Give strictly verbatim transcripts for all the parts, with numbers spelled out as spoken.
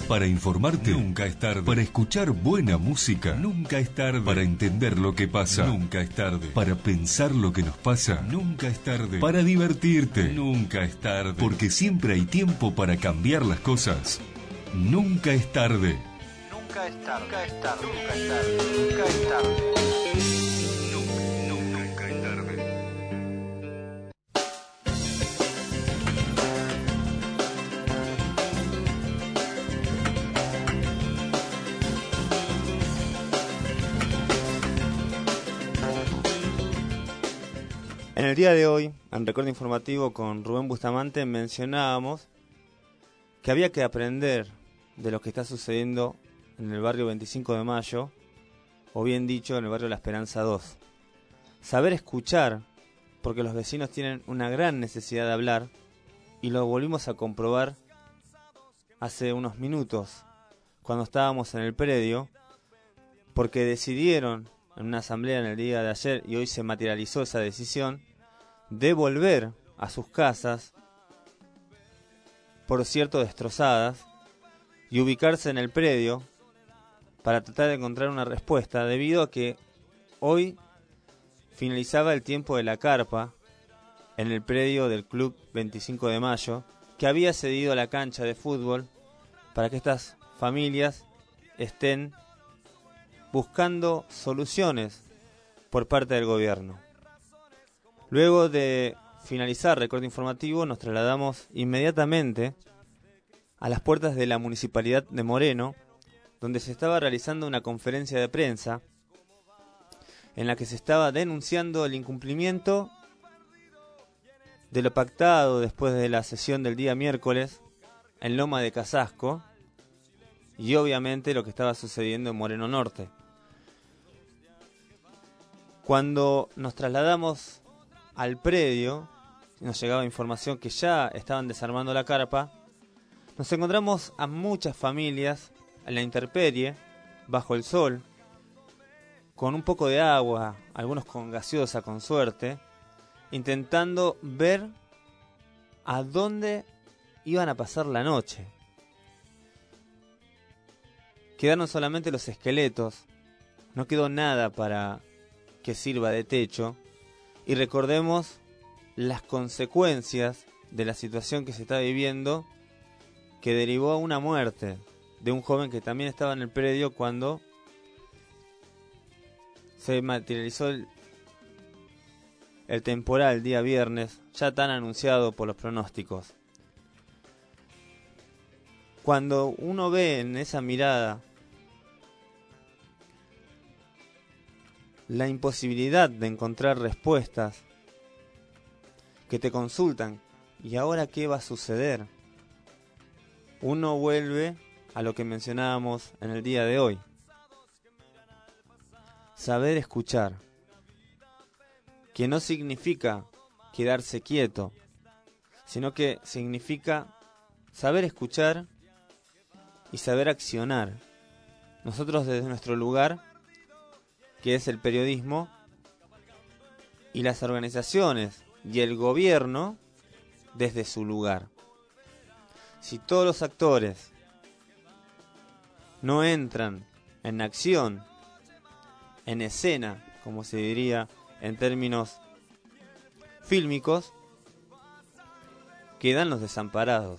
Para informarte, nunca es tarde. Para escuchar buena música, nunca es tarde. Para entender lo que pasa, nunca es tarde. Para pensar lo que nos pasa, nunca es tarde. Para divertirte, nunca es tarde. Porque siempre hay tiempo para cambiar las cosas. Nunca es tarde. Nunca es tarde. Nunca es tarde. Nunca es tarde. Nunca es tarde. Nunca es tarde. En el día de hoy, en Recuerdo Informativo con Rubén Bustamante, mencionábamos que había que aprender de lo que está sucediendo en el barrio veinticinco de mayo, o bien dicho, en el barrio La Esperanza dos. Saber escuchar, porque los vecinos tienen una gran necesidad de hablar, y lo volvimos a comprobar hace unos minutos, cuando estábamos en el predio, porque decidieron en una asamblea en el día de ayer, y hoy se materializó esa decisión, de volver a sus casas, por cierto destrozadas, y ubicarse en el predio para tratar de encontrar una respuesta, debido a que hoy finalizaba el tiempo de la carpa en el predio del Club veinticinco de mayo, que había cedido la cancha de fútbol para que estas familias estén buscando soluciones por parte del gobierno. Luego de finalizar Recuerdo Informativo, nos trasladamos inmediatamente a las puertas de la Municipalidad de Moreno, donde se estaba realizando una conferencia de prensa en la que se estaba denunciando el incumplimiento de lo pactado después de la sesión del día miércoles en Loma de Casasco y obviamente lo que estaba sucediendo en Moreno Norte. Cuando nos trasladamos al predio, nos llegaba información que ya estaban desarmando la carpa, nos encontramos a muchas familias en la intemperie, bajo el sol, con un poco de agua, algunos con gaseosa con suerte, intentando ver a dónde iban a pasar la noche. Quedaron solamente los esqueletos, no quedó nada para que sirva de techo, y recordemos las consecuencias de la situación que se está viviendo, que derivó a una muerte de un joven que también estaba en el predio cuando se materializó el, el temporal día viernes, ya tan anunciado por los pronósticos. Cuando uno ve en esa mirada la imposibilidad de encontrar respuestas que te consultan, ¿y ahora qué va a suceder? Uno vuelve a lo que mencionábamos en el día de hoy. Saber escuchar, que no significa quedarse quieto, sino que significa saber escuchar y saber accionar. Nosotros desde nuestro lugar, que es el periodismo, y las organizaciones y el gobierno desde su lugar. Si todos los actores no entran en acción, en escena, como se diría en términos fílmicos, quedan los desamparados.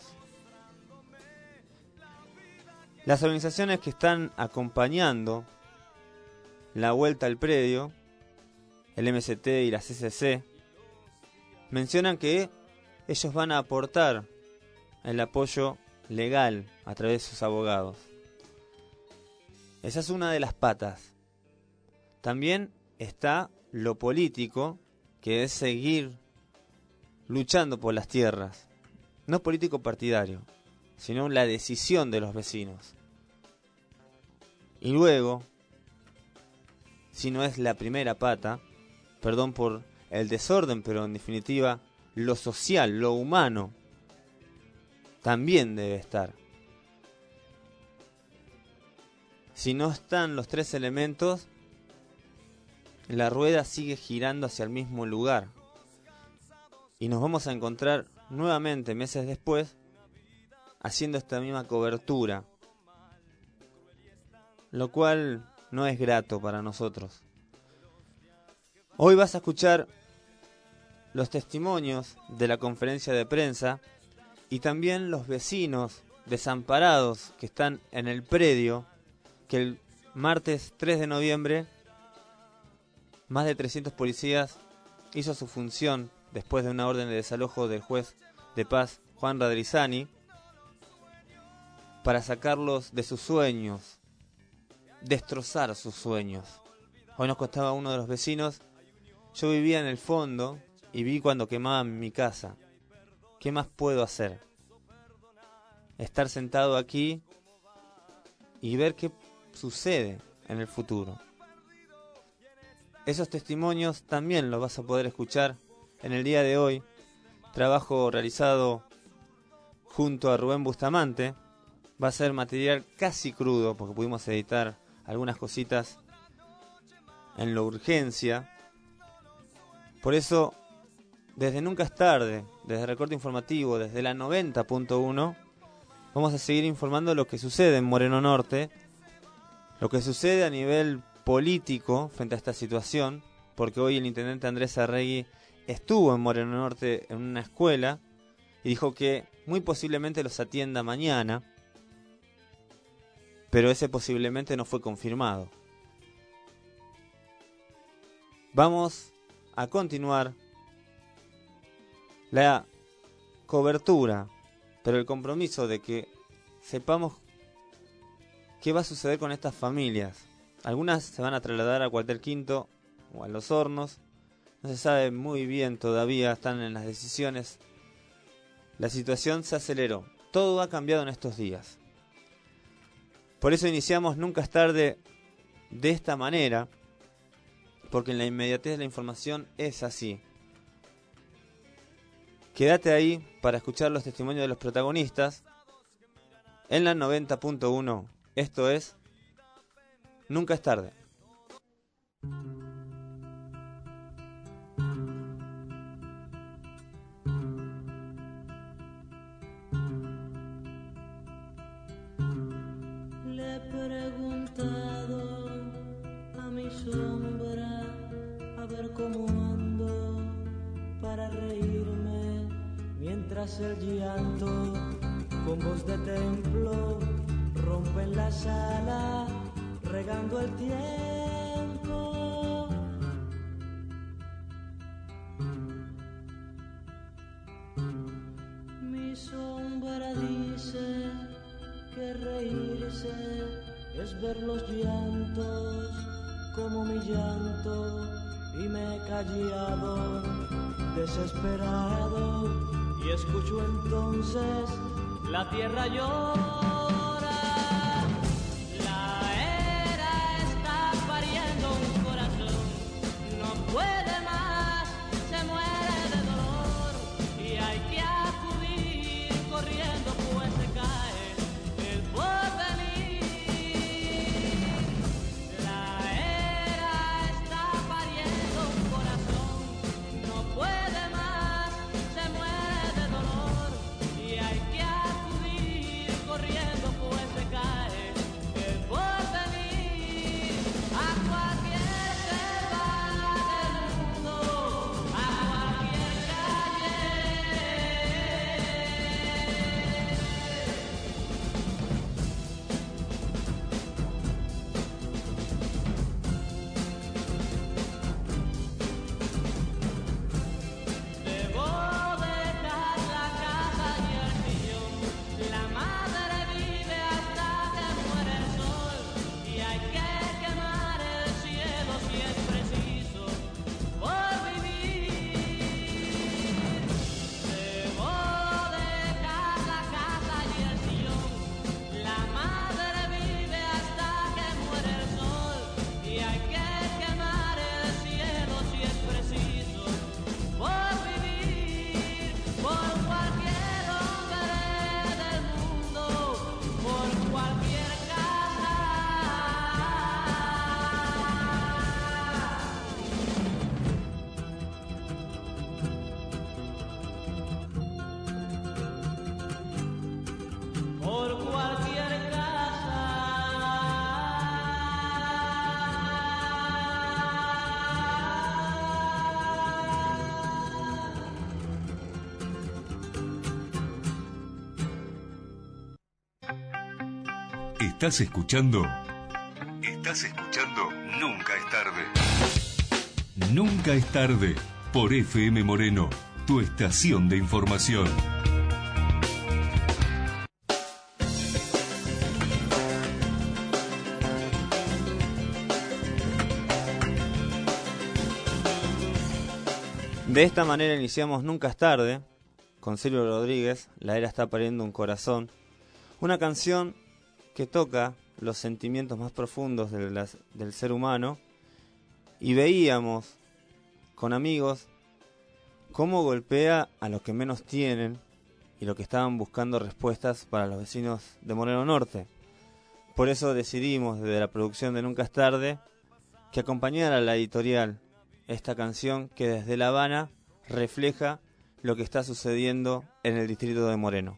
Las organizaciones que están acompañando la vuelta al predio, el M S T y la C C C, mencionan que ellos van a aportar el apoyo legal a través de sus abogados. Esa es una de las patas. También está lo político, que es seguir luchando por las tierras. No político partidario, sino la decisión de los vecinos. Y luego, si no es la primera pata, perdón por el desorden, pero en definitiva lo social, lo humano, también debe estar. Si no están los tres elementos, la rueda sigue girando hacia el mismo lugar. Y nos vamos a encontrar nuevamente meses después haciendo esta misma cobertura lo cual no es grato para nosotros. Hoy vas a escuchar los testimonios de la conferencia de prensa y también los vecinos desamparados que están en el predio que el martes tres de noviembre más de trescientos policías hizo su función después de una orden de desalojo del juez de paz Juan Radrizani para sacarlos de sus sueños, destrozar sus sueños. Hoy nos contaba uno de los vecinos: yo vivía en el fondo y vi cuando quemaban mi casa. ¿Qué más puedo hacer? Estar sentado aquí y ver qué sucede en el futuro. Esos testimonios también los vas a poder escuchar en el día de hoy. Trabajo realizado junto a Rubén Bustamante. Va a ser material casi crudo porque pudimos editar algunas cositas en la urgencia. Por eso, desde Nunca es Tarde, desde Recorte Informativo, desde la noventa punto uno, vamos a seguir informando lo que sucede en Moreno Norte, lo que sucede a nivel político frente a esta situación, porque hoy el intendente Andrés Arregui estuvo en Moreno Norte en una escuela y dijo que muy posiblemente los atienda mañana, pero ese posiblemente no fue confirmado. Vamos a continuar la cobertura, pero el compromiso de que sepamos qué va a suceder con estas familias. Algunas se van a trasladar a Cuartel Quinto o a Los Hornos. No se sabe muy bien todavía, están en las decisiones. La situación se aceleró. Todo ha cambiado en estos días. Por eso iniciamos Nunca es Tarde de esta manera, porque en la inmediatez de la información es así. Quédate ahí para escuchar los testimonios de los protagonistas en la noventa punto uno. Esto es Nunca es Tarde. Le he preguntado a mi sombra a ver cómo ando para reírme mientras el llanto con voz de templo rompe en la sala regando el tiempo. Mi sombra dice que reírse es ver los llantos como mi llanto, y me he callado desesperado y escucho entonces la tierra llora. La era está pariendo un corazón, no puede más, se muere de dolor y hay que acudir corriendo pues se cae el porvenir. La era está pariendo un corazón, no puede más, se muere de dolor y hay que acudir corriendo. ¿Estás escuchando? ¿Estás escuchando? Nunca es tarde. Nunca es tarde. Por F M Moreno, tu estación de información. De esta manera iniciamos Nunca es tarde, con Silvio Rodríguez, La era está pariendo un corazón. Una canción que toca los sentimientos más profundos de las, del ser humano. Y veíamos con amigos cómo golpea a los que menos tienen y los que estaban buscando respuestas para los vecinos de Moreno Norte. Por eso decidimos desde la producción de Nunca es tarde que acompañara a la editorial esta canción que desde La Habana refleja lo que está sucediendo en el distrito de Moreno.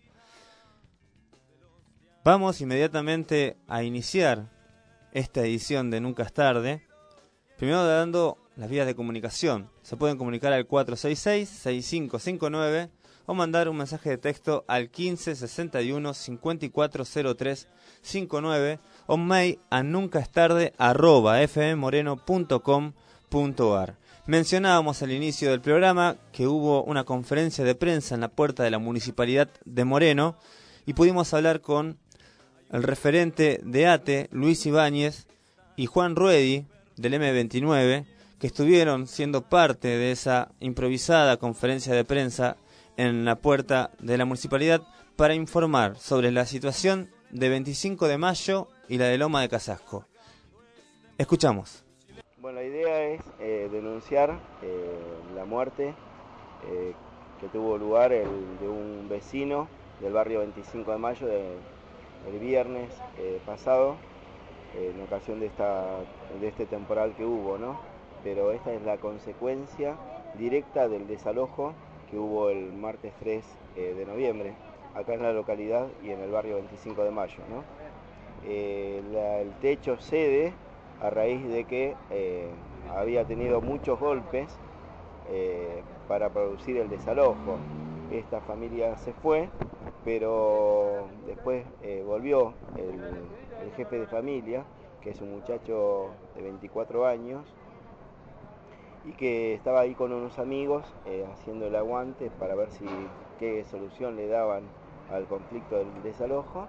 Vamos inmediatamente a iniciar esta edición de Nunca es tarde, primero dando las vías de comunicación. Se pueden comunicar al cuatro seis seis, seis cinco cinco nueve o mandar un mensaje de texto al quince sesenta y uno cincuenta y cuatro cero tres cincuenta y nueve o mail a nuncaestarde arroba fmmoreno punto com punto ar. Mencionábamos al inicio del programa que hubo una conferencia de prensa en la puerta de la Municipalidad de Moreno y pudimos hablar con el referente de A T E, Luis Ibáñez, y Juan Ruedi, del eme veintinueve, que estuvieron siendo parte de esa improvisada conferencia de prensa en la puerta de la Municipalidad para informar sobre la situación de veinticinco de mayo y la de Loma de Casasco. Escuchamos. Bueno, la idea es eh, denunciar eh, la muerte eh, que tuvo lugar el, de un vecino del barrio veinticinco de mayo de, el viernes eh, pasado, eh, en ocasión de, esta, de este temporal que hubo, ¿no? Pero esta es la consecuencia directa del desalojo que hubo el martes tres eh, de noviembre, acá en la localidad y en el barrio veinticinco de mayo, ¿no? Eh, la, el techo cede a raíz de que eh, había tenido muchos golpes eh, para producir el desalojo. Esta familia se fue, pero después eh, volvió el, el jefe de familia, que es un muchacho de veinticuatro años, y que estaba ahí con unos amigos eh, haciendo el aguante para ver si qué solución le daban al conflicto del desalojo.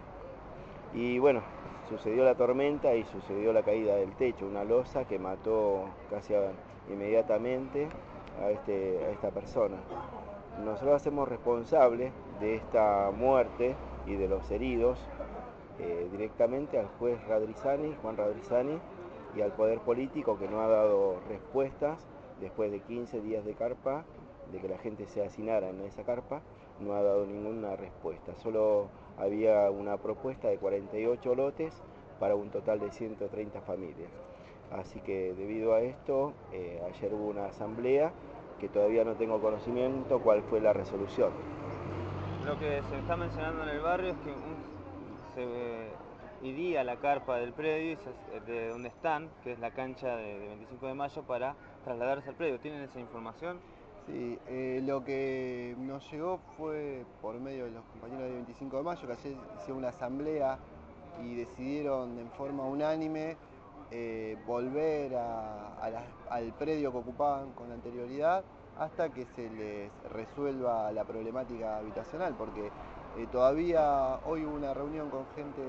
Y bueno, sucedió la tormenta y sucedió la caída del techo, una losa que mató casi inmediatamente a, este, a esta persona. Nosotros hacemos responsables de esta muerte y de los heridos eh, directamente al juez Radrizani, Juan Radrizani, y al poder político, que no ha dado respuestas después de quince días de carpa, de que la gente se hacinara en esa carpa, no ha dado ninguna respuesta. Solo había una propuesta de cuarenta y ocho lotes para un total de ciento treinta familias. Así que debido a esto, eh, ayer hubo una asamblea que todavía no tengo conocimiento cuál fue la resolución. Lo que se está mencionando en el barrio es que un, se eh, iría la carpa del predio y se, de donde están, que es la cancha de, de veinticinco de mayo, para trasladarse al predio. ¿Tienen esa información? Sí, eh, lo que nos llegó fue por medio de los compañeros de veinticinco de mayo, que ayer hicieron una asamblea y decidieron en forma unánime eh, volver a, a la, al predio que ocupaban con anterioridad hasta que se les resuelva la problemática habitacional, porque eh, todavía hoy hubo una reunión con gente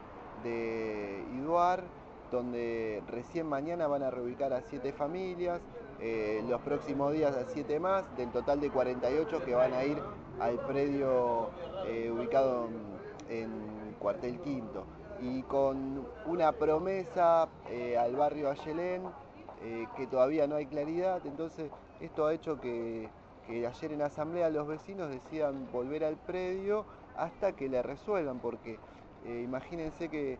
de Iduar, donde recién mañana van a reubicar a siete familias, eh, los próximos días a siete más, del total de cuarenta y ocho que van a ir al predio eh, ubicado en, en Cuartel Quinto, y con una promesa eh, al barrio Ayelén, eh, que todavía no hay claridad. Entonces esto ha hecho que, que ayer en asamblea los vecinos decidan volver al predio hasta que le resuelvan, porque eh, imagínense que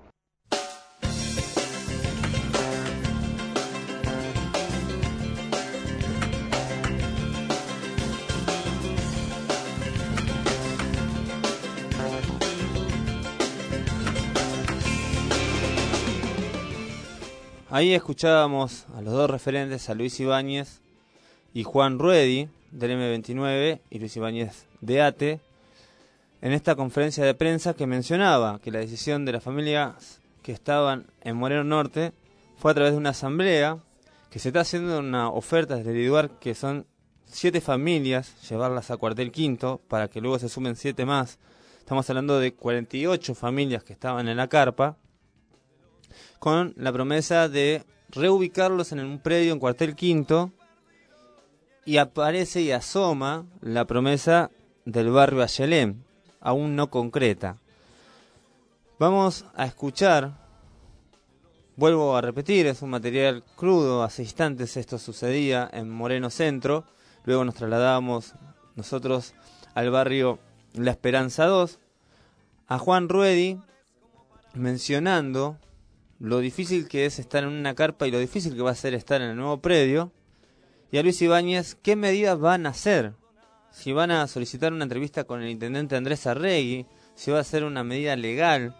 Ahí escuchábamos a los dos referentes, a Luis Ibáñez y Juan Ruedi, del eme veintinueve, y Luis Ibáñez de A T E, en esta conferencia de prensa que mencionaba que la decisión de las familias que estaban en Moreno Norte fue a través de una asamblea, que se está haciendo una oferta desde el IDUAR, que son siete familias, llevarlas a Cuartel Quinto, para que luego se sumen siete más. Estamos hablando de cuarenta y ocho familias que estaban en la carpa, con la promesa de reubicarlos en un predio en Cuartel Quinto, y aparece y asoma la promesa del barrio Ayelén, aún no concreta. Vamos a escuchar, vuelvo a repetir, es un material crudo, hace instantes esto sucedía en Moreno Centro, luego nos trasladamos nosotros al barrio La Esperanza dos, a Juan Ruedi mencionando lo difícil que es estar en una carpa y lo difícil que va a ser estar en el nuevo predio, y a Luis Ibáñez qué medidas van a hacer, si van a solicitar una entrevista con el intendente Andrés Arregui, si va a ser una medida legal.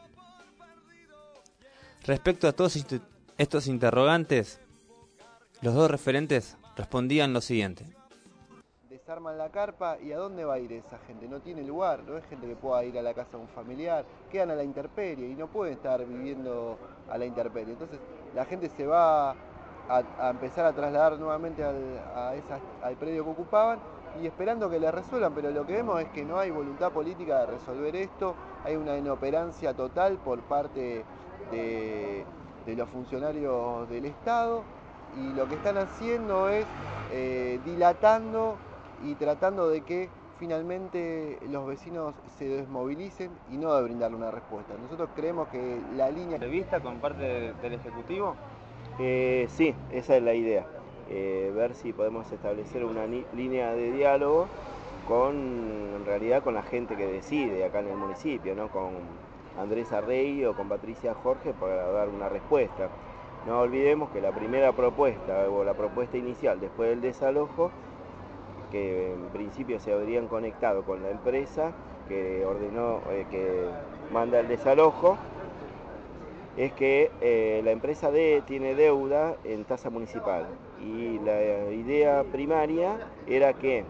Respecto a todos estos interrogantes, los dos referentes respondían lo siguiente. Desarman la carpa y ¿a dónde va a ir esa gente? No tiene lugar, no es gente que pueda ir a la casa de un familiar, quedan a la intemperie y no pueden estar viviendo a la intemperie. Entonces la gente se va a, a empezar a trasladar nuevamente al, a esa, al predio que ocupaban y esperando que le resuelvan, pero lo que vemos es que no hay voluntad política de resolver esto, hay una inoperancia total por parte de, de los funcionarios del Estado, y lo que están haciendo es eh, dilatando y tratando de que finalmente los vecinos se desmovilicen y no de brindarle una respuesta. Nosotros creemos que la línea... ¿Entrevista con parte de, del Ejecutivo? Eh, sí, esa es la idea. Eh, ver si podemos establecer una ni- línea de diálogo con, en realidad, con la gente que decide acá en el municipio, ¿no? Con Andrés Arregui o con Patricia Jorge para dar una respuesta. No olvidemos que la primera propuesta o la propuesta inicial después del desalojo, que en principio se habrían conectado con la empresa que ordenó, eh, que manda el desalojo, es que eh, la empresa D tiene deuda en tasa municipal y la idea primaria era que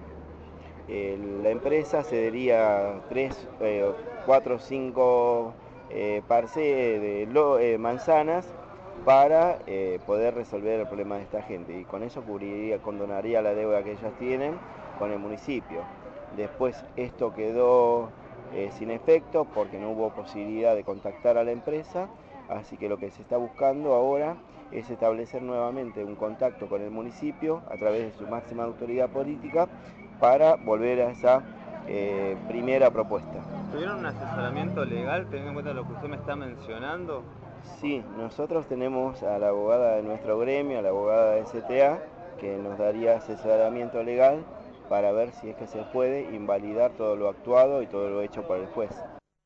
eh, la empresa cedería tres, eh, cuatro o cinco eh, parcelas de lo, eh, manzanas para eh, poder resolver el problema de esta gente, y con eso cubriría, condonaría la deuda que ellas tienen con el municipio. Después esto quedó eh, sin efecto porque no hubo posibilidad de contactar a la empresa, así que lo que se está buscando ahora es establecer nuevamente un contacto con el municipio a través de su máxima autoridad política para volver a esa eh, primera propuesta. ¿Tuvieron un asesoramiento legal teniendo en cuenta lo que usted me está mencionando? Sí, nosotros tenemos a la abogada de nuestro gremio, a la abogada de S T A, que nos daría asesoramiento legal para ver si es que se puede invalidar todo lo actuado y todo lo hecho por el juez.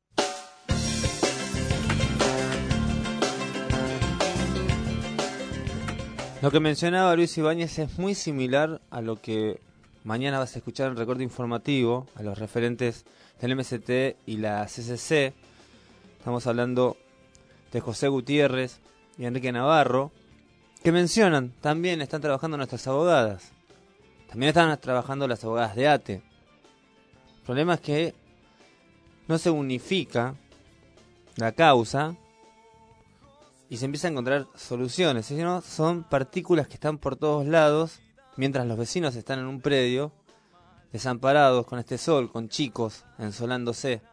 Lo que mencionaba Luis Ibáñez es muy similar a lo que mañana vas a escuchar en el recorte informativo, a los referentes del M S T y la C C C. Estamos hablando de José Gutiérrez y Enrique Navarro, que mencionan, también están trabajando nuestras abogadas, también están trabajando las abogadas de A T E. El problema es que no se unifica la causa y se empieza a encontrar soluciones, sino son partículas que están por todos lados, mientras los vecinos están en un predio, desamparados con este sol, con chicos ensolándose,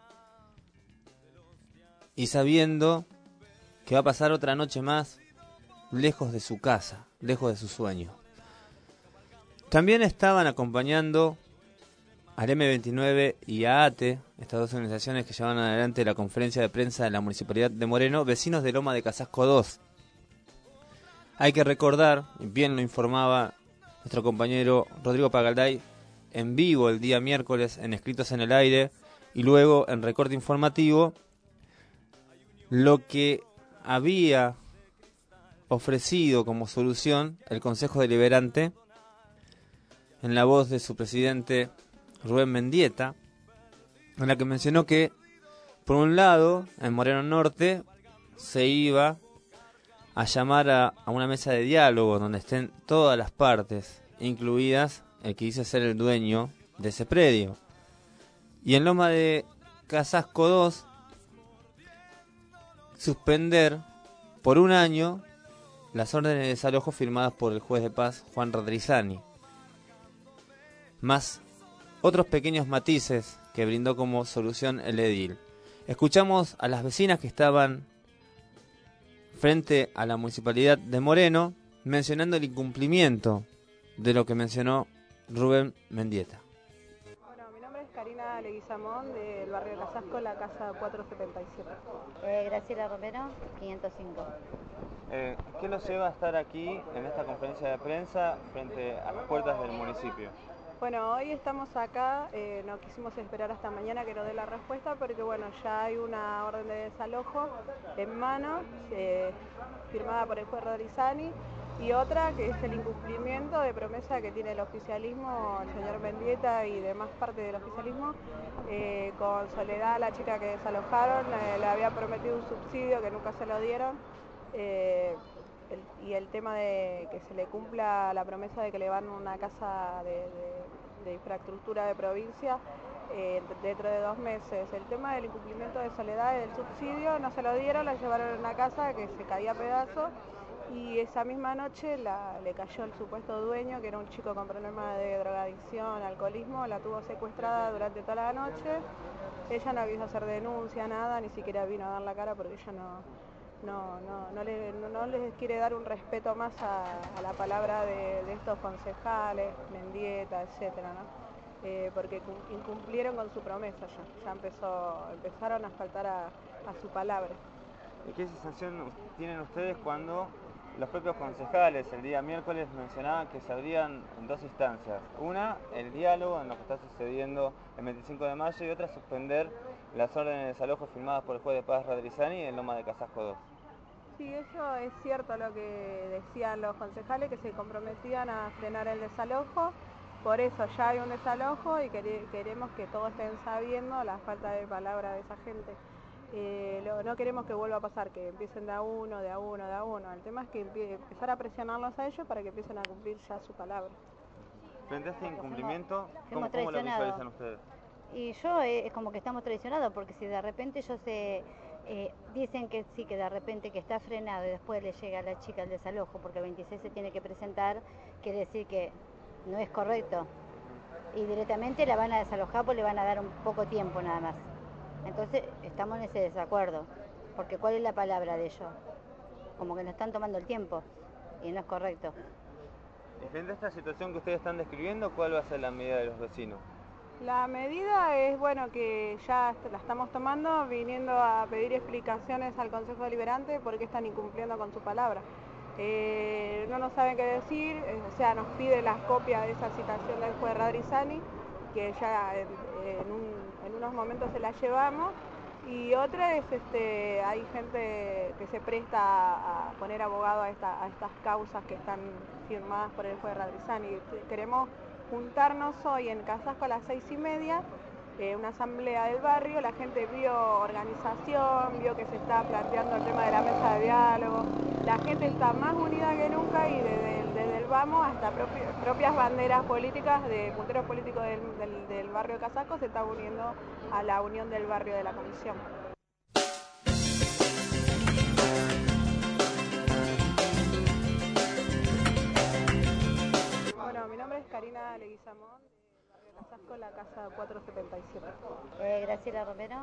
y sabiendo que va a pasar otra noche más lejos de su casa, lejos de su sueño. También estaban acompañando al eme veintinueve y a A T E, estas dos organizaciones que llevan adelante la conferencia de prensa de la Municipalidad de Moreno, vecinos de Loma de Casasco dos. Hay que recordar, y bien lo informaba nuestro compañero Rodrigo Pagalday en vivo el día miércoles en Escritos en el Aire y luego en recorte informativo, lo que había ofrecido como solución el Consejo Deliberante en la voz de su presidente Rubén Mendieta, en la que mencionó que, por un lado, en Moreno Norte se iba a llamar a, a una mesa de diálogo donde estén todas las partes, incluidas el que dice ser el dueño de ese predio. Y en Loma de Casasco dos suspender por un año las órdenes de desalojo firmadas por el juez de paz Juan Radrizani, más otros pequeños matices que brindó como solución el edil. Escuchamos a las vecinas que estaban frente a la municipalidad de Moreno mencionando el incumplimiento de lo que mencionó Rubén Mendieta. Bueno, mi nombre es Karina Leguizamón, del barrio de Casasco, la casa cuatrocientos setenta y siete. Eh, Graciela Romero, quinientos cinco. Eh, ¿Qué nos lleva a estar aquí en esta conferencia de prensa frente a las puertas del municipio? Bueno, hoy estamos acá, eh, no quisimos esperar hasta mañana que nos dé la respuesta porque bueno, ya hay una orden de desalojo en mano, eh, firmada por el juez Radrizani, y otra que es el incumplimiento de promesa que tiene el oficialismo, el señor Mendieta y demás parte del oficialismo, eh, con Soledad, la chica que desalojaron, eh, le había prometido un subsidio que nunca se lo dieron. Eh, El, y el tema de que se le cumpla la promesa de que le van una casa de, de, de infraestructura de provincia eh, dentro de dos meses. El tema del incumplimiento de Soledad y del subsidio no se lo dieron, la llevaron a una casa que se caía a pedazos y esa misma noche la, le cayó el supuesto dueño, que era un chico con problemas de drogadicción, alcoholismo, la tuvo secuestrada durante toda la noche. Ella no quiso hacer denuncia, nada, ni siquiera vino a dar la cara porque ella no... No, no, no, le, no, no les quiere dar un respeto más a, a la palabra de, de estos concejales, Mendieta, etcétera, ¿no? Eh, porque incumplieron con su promesa ya, ya empezó, empezaron a faltar a, a su palabra. ¿Y qué sensación tienen ustedes cuando los propios concejales el día miércoles mencionaban que se abrían en dos instancias? Una, el diálogo en lo que está sucediendo el veinticinco de mayo, y otra, suspender las órdenes de desalojo firmadas por el juez de paz Radrizani en Loma de Casasco dos. Sí, eso es cierto lo que decían los concejales, que se comprometían a frenar el desalojo. Por eso ya hay un desalojo y queremos que todos estén sabiendo la falta de palabra de esa gente. Eh, lo, no queremos que vuelva a pasar, que empiecen de a uno, de a uno, de a uno. El tema es que empie, empezar a presionarlos a ellos para que empiecen a cumplir ya su palabra. Frente a este incumplimiento, ¿cómo, ¿cómo lo visualizan ustedes? Y yo eh, es como que estamos traicionados, porque si de repente ellos se, eh, dicen que sí, que de repente que está frenado y después le llega a la chica el desalojo, porque el veintiséis se tiene que presentar, quiere decir que no es correcto. Y directamente la van a desalojar porque le van a dar un poco tiempo nada más. Entonces estamos en ese desacuerdo, porque ¿cuál es la palabra de ellos? Como que nos están tomando el tiempo y no es correcto. Y frente a esta situación que ustedes están describiendo, ¿cuál va a ser la medida de los vecinos? La medida es, bueno, que ya la estamos tomando, viniendo a pedir explicaciones al Consejo Deliberante porque están incumpliendo con su palabra. Eh, no nos saben qué decir, eh, o sea, nos pide las copias de esa citación del juez Radrizani, que ya en, en, un, en unos momentos se la llevamos. Y otra es, este, hay gente que se presta a, a poner abogado a, esta, a estas causas que están firmadas por el juez Radrizani. Queremos juntarnos hoy en Casasco a las seis y media, eh, una asamblea del barrio. La gente vio organización, vio que se está planteando el tema de la mesa de diálogo. La gente está más unida que nunca y desde, desde el vamos hasta propi, propias banderas políticas de punteros políticos del, del, del barrio de Casasco se está uniendo a la unión del barrio de la comisión. Bueno, mi nombre es Karina Leguizamón, del barrio de Casasco, la casa cuatrocientos setenta y siete. Eh, Graciela Romero.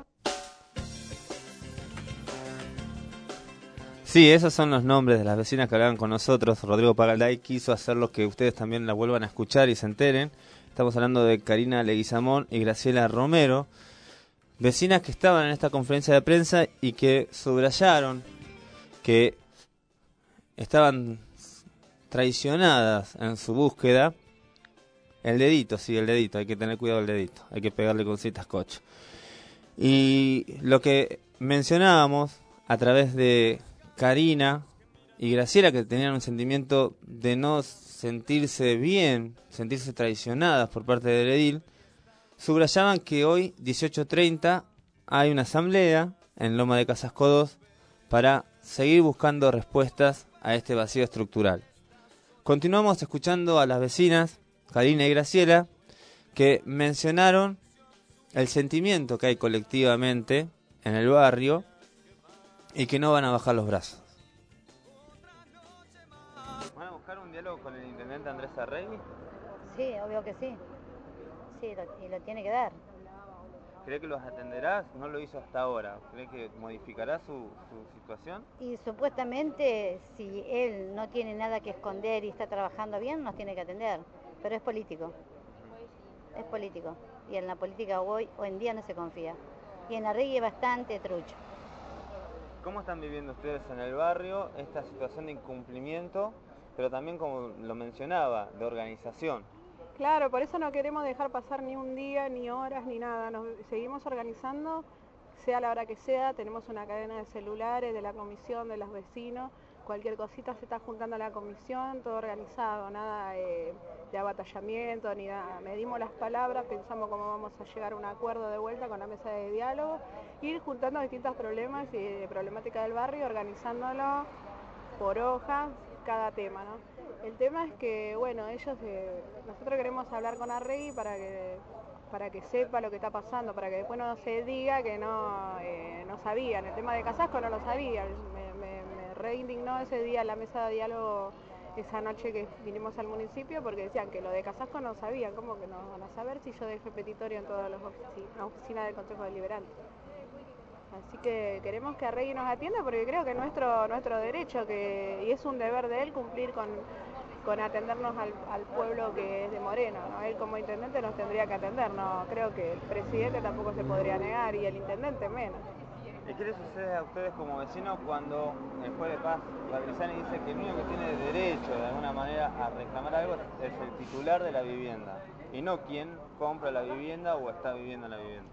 Sí, esos son los nombres de las vecinas que hablaban con nosotros. Rodrigo Pagalday quiso hacer lo que ustedes también la vuelvan a escuchar y se enteren. Estamos hablando de Karina Leguizamón y Graciela Romero, vecinas que estaban en esta conferencia de prensa y que subrayaron que estaban traicionadas en su búsqueda. El dedito, sí, el dedito, hay que tener cuidado del dedito, hay que pegarle con cinta scotch. Y lo que mencionábamos a través de Karina y Graciela, que tenían un sentimiento de no sentirse bien, sentirse traicionadas por parte del edil, subrayaban que hoy, dieciocho treinta, hay una asamblea en Loma de Casasco dos para seguir buscando respuestas a este vacío estructural. Continuamos escuchando a las vecinas, Karina y Graciela, que mencionaron el sentimiento que hay colectivamente en el barrio y que no van a bajar los brazos. ¿Van a buscar un diálogo con el intendente Andrés Arregui? Sí, obvio que sí. Sí, lo, y lo tiene que dar. ¿Cree que los atenderá? No lo hizo hasta ahora. ¿Cree que modificará su, su situación? Y supuestamente, si él no tiene nada que esconder y está trabajando bien, nos tiene que atender. Pero es político. Es político. Y en la política hoy, hoy en día no se confía. Y en Arregui es bastante trucho. ¿Cómo están viviendo ustedes en el barrio esta situación de incumplimiento, pero también, como lo mencionaba, de organización? Claro, por eso no queremos dejar pasar ni un día, ni horas, ni nada. Nos seguimos organizando, sea la hora que sea. Tenemos una cadena de celulares de la comisión, de los vecinos. Cualquier cosita se está juntando a la comisión, todo organizado, nada eh, de abatallamiento, ni nada. Medimos las palabras, pensamos cómo vamos a llegar a un acuerdo de vuelta con la mesa de diálogo, ir juntando distintos problemas y eh, problemática del barrio, organizándolo por hojas, cada tema, ¿no? El tema es que, bueno, ellos, eh, nosotros queremos hablar con Arregui para que, para que sepa lo que está pasando, para que después no se diga que no, eh, no sabían. El tema de Casasco no lo sabían, me, me, me reindignó ese día en la mesa de diálogo, esa noche que vinimos al municipio, porque decían que lo de Casasco no sabían. ¿Cómo que no van a saber si yo dejé petitorio en todas las oficinas oficina del Consejo Deliberante? Así que queremos que Arregui nos atienda porque creo que es nuestro, nuestro derecho que, y es un deber de él cumplir con, con atendernos al, al pueblo que es de Moreno, ¿no? Él como intendente nos tendría que atender, no creo que el presidente tampoco se podría negar y el intendente menos. ¿Y qué les sucede a ustedes como vecinos cuando el juez de paz, Valdrizani, dice que el único que tiene derecho de alguna manera a reclamar algo es el titular de la vivienda y no quien compra la vivienda o está viviendo en la vivienda?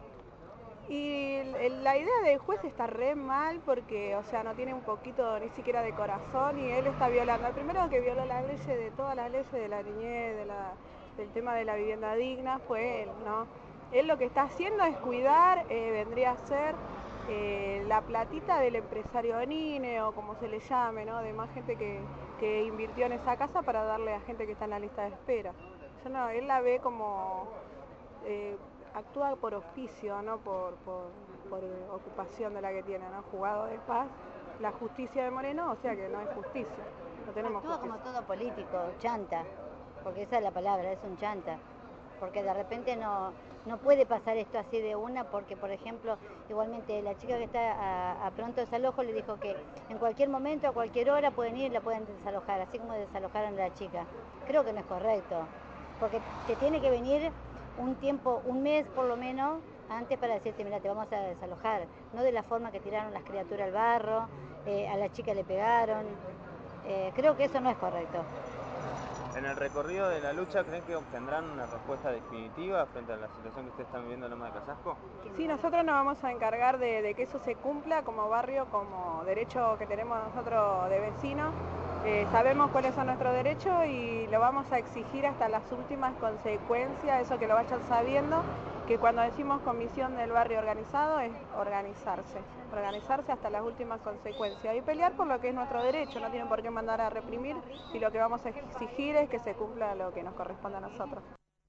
Y el, la idea del juez está re mal porque, o sea, no tiene un poquito ni siquiera de corazón y él está violando. El primero que violó las leyes de todas las leyes de la niñez, de la, del tema de la vivienda digna, fue él, ¿no? Él lo que está haciendo es cuidar, eh, vendría a ser eh, la platita del empresario Nine o como se le llame, ¿no? De más gente que, que invirtió en esa casa para darle a gente que está en la lista de espera. Yo no, él la ve como... Eh, actúa por oficio, no por, por, por ocupación de la que tiene, ¿no? Jugado de paz, la justicia de Moreno, o sea que no hay justicia, no tenemos actúa justicia. Como todo político, chanta, porque esa es la palabra, es un chanta, porque de repente no, no puede pasar esto así de una, porque por ejemplo, igualmente la chica que está a, a pronto desalojo le dijo que en cualquier momento, a cualquier hora pueden ir y la pueden desalojar, así como desalojaron a la chica. Creo que no es correcto, porque te tiene que venir un tiempo, un mes por lo menos, antes para decirte, mira, te vamos a desalojar. No de la forma que tiraron las criaturas al barro, eh, a la chica le pegaron. Eh, creo que eso no es correcto. En el recorrido de la lucha, ¿creen que obtendrán una respuesta definitiva frente a la situación que ustedes están viviendo en Loma de Casasco? Sí, nosotros nos vamos a encargar de, de que eso se cumpla como barrio, como derecho que tenemos nosotros de vecinos. Eh, sabemos cuáles son nuestros derechos y lo vamos a exigir hasta las últimas consecuencias, eso que lo vayan sabiendo, que cuando decimos comisión del barrio organizado es organizarse, organizarse hasta las últimas consecuencias y pelear por lo que es nuestro derecho, no tienen por qué mandar a reprimir y lo que vamos a exigir es que se cumpla lo que nos corresponde a nosotros.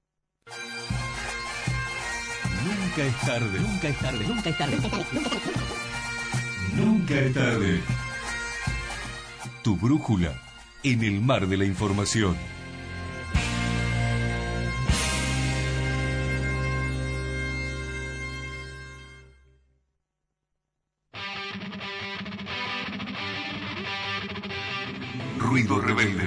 Nunca es tarde. Nunca es tarde, nunca es tarde. Nunca es tarde. Tu brújula en el mar de la información. Ruido rebelde.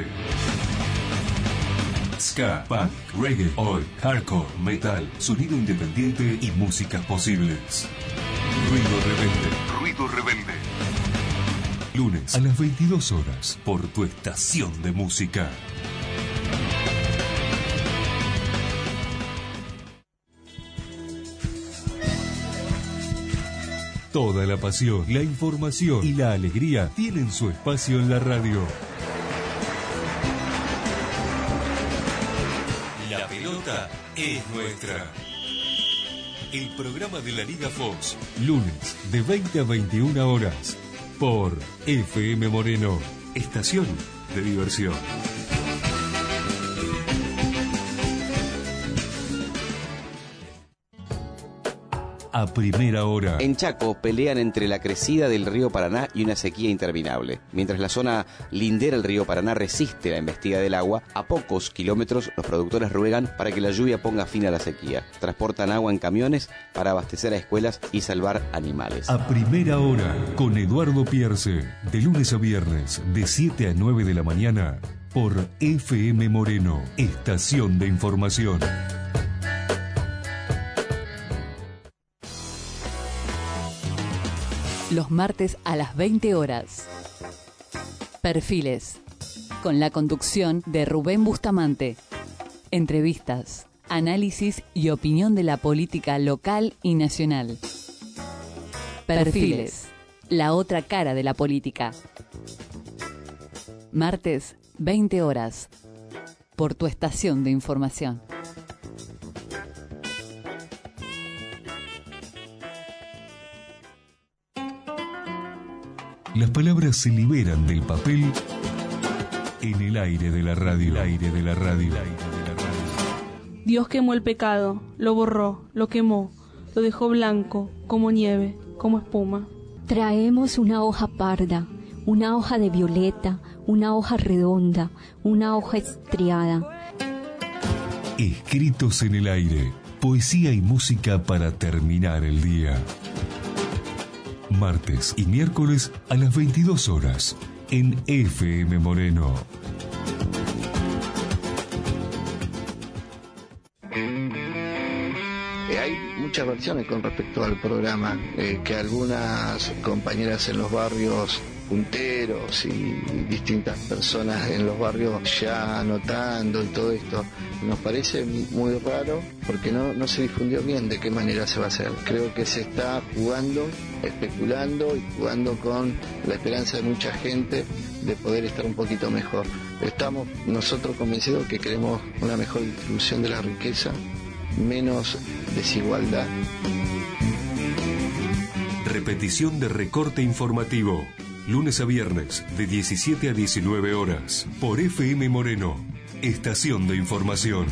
Ska, punk, reggae, oi, hardcore, metal, sonido independiente y músicas posibles. Ruido rebelde. Ruido rebelde. Lunes a las veintidós horas por tu estación de música. Toda la pasión, la información y la alegría tienen su espacio en la radio. La pelota es nuestra. El programa de la Liga Fox, lunes de veinte a veintiuna horas. Por F M Moreno, estación de diversión. A primera hora. En Chaco pelean entre la crecida del río Paraná y una sequía interminable. Mientras la zona lindera al río Paraná resiste la embestida del agua, a pocos kilómetros los productores ruegan para que la lluvia ponga fin a la sequía. Transportan agua en camiones para abastecer a escuelas y salvar animales. A primera hora, con Eduardo Pierce, de lunes a viernes, de siete a nueve de la mañana, por F M Moreno, Estación de Información. Los martes a las veinte horas. Perfiles. Con la conducción de Rubén Bustamante. Entrevistas, análisis y opinión de la política local y nacional. Perfiles. La otra cara de la política. Martes, veinte horas. Por tu estación de información. Las palabras se liberan del papel en el aire de la radio. El aire de la radio. Dios quemó el pecado, lo borró, lo quemó, lo dejó blanco, como nieve, como espuma. Traemos una hoja parda, una hoja de violeta, una hoja redonda, una hoja estriada. Escritos en el aire, poesía y música para terminar el día. Martes y miércoles a las veintidós horas en F M Moreno. Eh, hay muchas versiones con respecto al programa, eh, que algunas compañeras en los barrios punteros y distintas personas en los barrios ya anotando y todo esto, nos parece muy raro porque no, no se difundió bien de qué manera se va a hacer. Creo que se está jugando, especulando y jugando con la esperanza de mucha gente de poder estar un poquito mejor. Estamos nosotros convencidos que queremos una mejor distribución de la riqueza, menos desigualdad. Repetición de recorte informativo. Lunes a viernes, de diecisiete a diecinueve horas, por F M Moreno, Estación de Información.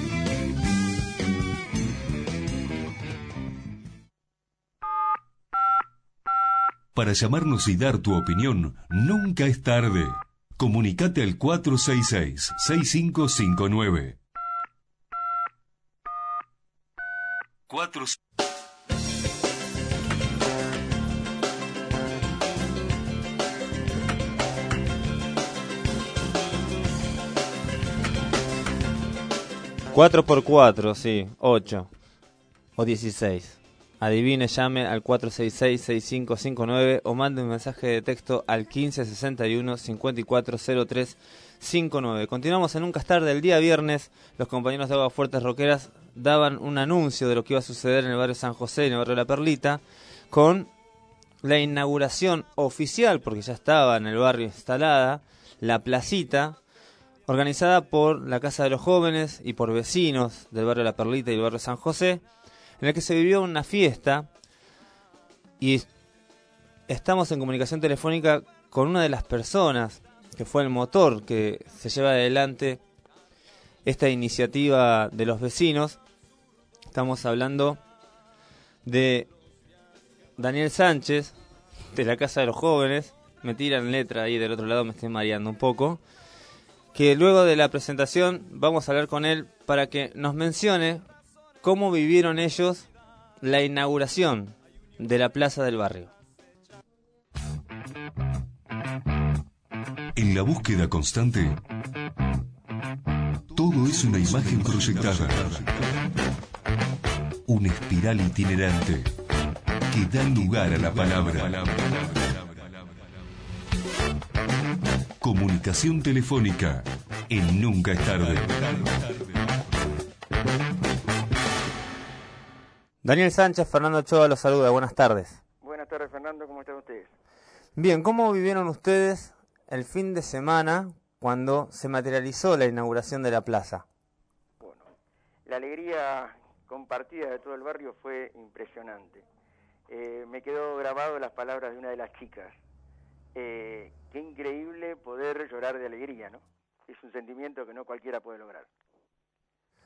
Para llamarnos y dar tu opinión, nunca es tarde. Comunicate al cuatro seis seis, seis cinco cinco nueve. cuatro cuatro por cuatro, sí, ocho o dieciséis. Adivine, llame al cuatro seis seis, seis cinco cinco nueve o mande un mensaje de texto al quince sesenta y uno, cincuenta y cuatro cero tres cincuenta y nueve. Continuamos en Nunca es tarde. El día viernes, los compañeros de Aguas Fuertes Roqueras daban un anuncio de lo que iba a suceder en el barrio San José, en el barrio La Perlita, con la inauguración oficial, porque ya estaba en el barrio instalada, la placita, organizada por la Casa de los Jóvenes y por vecinos del barrio La Perlita y el barrio San José, en el que se vivió una fiesta, y estamos en comunicación telefónica con una de las personas que fue el motor que se lleva adelante esta iniciativa de los vecinos. Estamos hablando de Daniel Sánchez, de la Casa de los Jóvenes. Me tiran letra ahí del otro lado, me estoy mareando un poco. Que luego de la presentación vamos a hablar con él para que nos mencione cómo vivieron ellos la inauguración de la plaza del barrio. En la búsqueda constante, todo es una imagen proyectada. Una espiral itinerante que da lugar a la palabra. Comunicación telefónica en Nunca es tarde. Daniel Sánchez, Fernando Ochoa los saluda. Buenas tardes. Buenas tardes, Fernando. ¿Cómo están ustedes? Bien, ¿cómo vivieron ustedes el fin de semana cuando se materializó la inauguración de la plaza? Bueno, la alegría compartida de todo el barrio fue impresionante. Eh, me quedó grabado las palabras de una de las chicas. Eh, qué increíble poder llorar de alegría, ¿no? Es un sentimiento que no cualquiera puede lograr.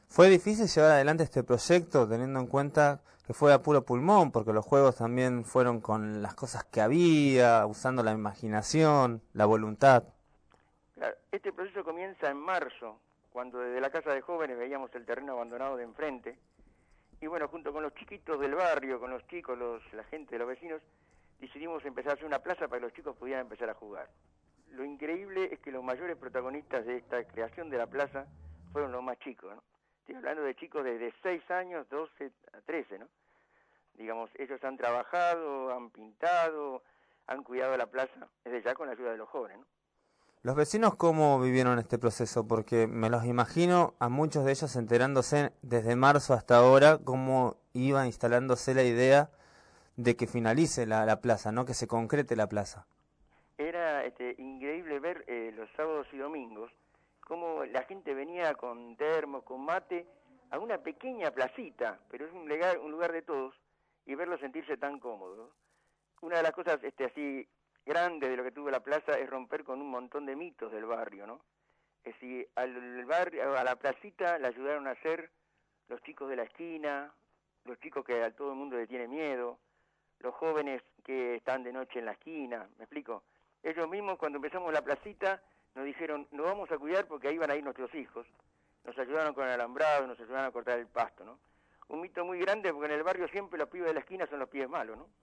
¿Fue difícil llevar adelante este proyecto teniendo en cuenta que fue a puro pulmón, porque los juegos también fueron con las cosas que había, usando la imaginación, la voluntad? Claro, este proceso comienza en marzo, cuando desde la Casa de Jóvenes veíamos el terreno abandonado de enfrente, y bueno, junto con los chiquitos del barrio, con los chicos, los, la gente, los vecinos, decidimos empezar a hacer una plaza para que los chicos pudieran empezar a jugar. Lo increíble es que los mayores protagonistas de esta creación de la plaza fueron los más chicos, ¿no? Estoy hablando de chicos de seis años, doce a trece, ¿no? Digamos, ellos han trabajado, han pintado, han cuidado la plaza, desde ya con la ayuda de los jóvenes, ¿no? ¿Los vecinos cómo vivieron este proceso? Porque me los imagino a muchos de ellos enterándose desde marzo hasta ahora cómo iba instalándose la idea de que finalice la, la plaza, ¿no? Que se concrete la plaza. Era este, increíble ver eh, los sábados y domingos cómo la gente venía con termos, con mate, a una pequeña placita, pero es un lugar, un lugar de todos, y verlos sentirse tan cómodos. Una de las cosas este, así grandes de lo que tuvo la plaza es romper con un montón de mitos del barrio, ¿no? Es decir, al barrio, a la placita la ayudaron a hacer los chicos de la esquina, los chicos que a todo el mundo le tiene miedo, los jóvenes que están de noche en la esquina, ¿me explico? Ellos mismos cuando empezamos la placita nos dijeron, nos vamos a cuidar porque ahí van a ir nuestros hijos. Nos ayudaron con el alambrado, nos ayudaron a cortar el pasto, ¿no? Un mito muy grande porque en el barrio siempre los pibes de la esquina son los pibes malos, ¿no?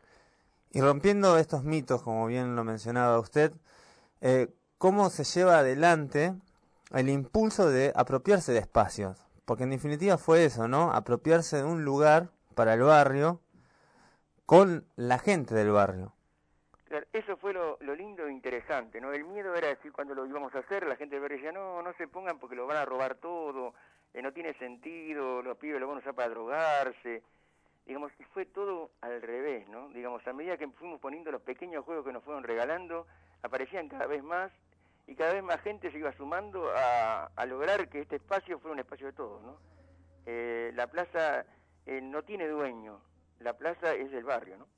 Y rompiendo estos mitos, como bien lo mencionaba usted, eh, ¿cómo se lleva adelante el impulso de apropiarse de espacios? Porque en definitiva fue eso, ¿no? Apropiarse de un lugar para el barrio con la gente del barrio. Claro, eso fue lo, lo lindo e interesante, ¿no? El miedo era decir cuando lo íbamos a hacer, la gente del barrio decía, no, no se pongan porque lo van a robar todo, eh, no tiene sentido, los pibes lo van a usar para drogarse. Digamos, y fue todo al revés, ¿no? Digamos, a medida que fuimos poniendo los pequeños juegos que nos fueron regalando, aparecían cada vez más y cada vez más gente se iba sumando a, a lograr que este espacio fuera un espacio de todos, ¿no? Eh, la plaza eh, no tiene dueño, la plaza es del barrio, ¿no?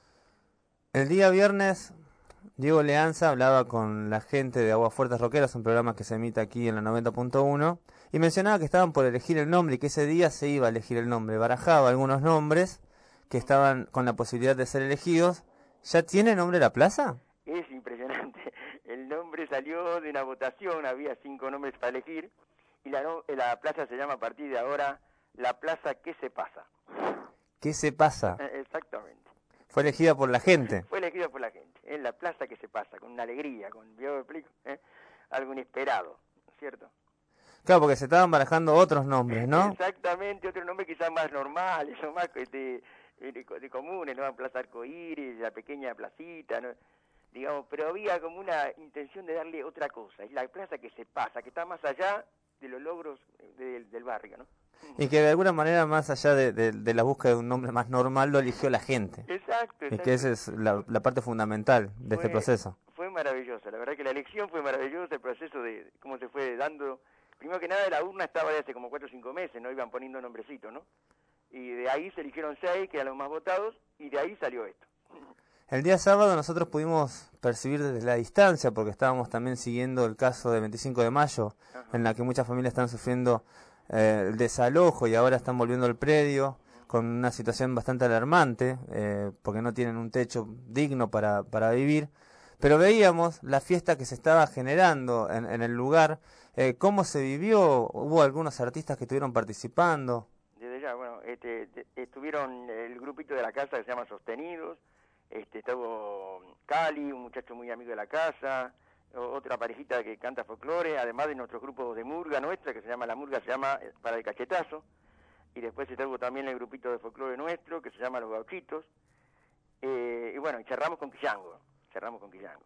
El día viernes, Diego Leanza hablaba con la gente de Aguafuertes Rockeras, un programa que se emite aquí en la noventa punto uno, y mencionaba que estaban por elegir el nombre y que ese día se iba a elegir el nombre. Barajaba algunos nombres que estaban con la posibilidad de ser elegidos. ¿Ya tiene nombre la plaza? Es impresionante. El nombre salió de una votación, había cinco nombres para elegir, y la, no, la plaza se llama a partir de ahora La Plaza ¿Qué se pasa? ¿Qué se pasa? Exactamente. Fue elegida por la gente. Fue elegida por la gente. Es la plaza que se pasa, con una alegría, con, yo me explico, ¿eh? Algo inesperado, ¿cierto? Claro, porque se estaban barajando otros nombres, ¿no? Exactamente, otros nombres quizás más normales, o más de, de, de comunes, ¿no? Plaza Arcoíris, la pequeña placita, ¿no? Digamos, pero había como una intención de darle otra cosa. Es la plaza que se pasa, que está más allá de los logros de, del barrio, ¿no? Y que de alguna manera, más allá de, de, de la búsqueda de un nombre más normal, lo eligió la gente. Exacto, exacto. Y que esa es la, la parte fundamental de fue, este proceso. Fue maravillosa, la verdad que la elección fue maravillosa, el proceso de cómo se fue dando. Primero que nada, la urna estaba de hace como cuatro o cinco meses, ¿no? Iban poniendo nombrecitos, ¿no? Y de ahí se eligieron seis, que eran los más votados, y de ahí salió esto. El día sábado nosotros pudimos percibir desde la distancia, porque estábamos también siguiendo el caso de veinticinco de mayo, Ajá. en la que muchas familias están sufriendo eh, el desalojo y ahora están volviendo al predio con una situación bastante alarmante, eh, porque no tienen un techo digno para, para vivir. Pero veíamos la fiesta que se estaba generando en, en el lugar, eh, cómo se vivió, hubo algunos artistas que estuvieron participando. Desde ya, bueno, este, estuvieron el grupito de la casa que se llama Sostenidos, este, estuvo Cali, un muchacho muy amigo de la casa, otra parejita que canta folclore, además de nuestros grupos de murga nuestra, que se llama La Murga, se llama Para el Cachetazo, y después estuvo también el grupito de folclore nuestro, que se llama Los Gauchitos, eh, y bueno, y cerramos con Quillango, cerramos con Quillango.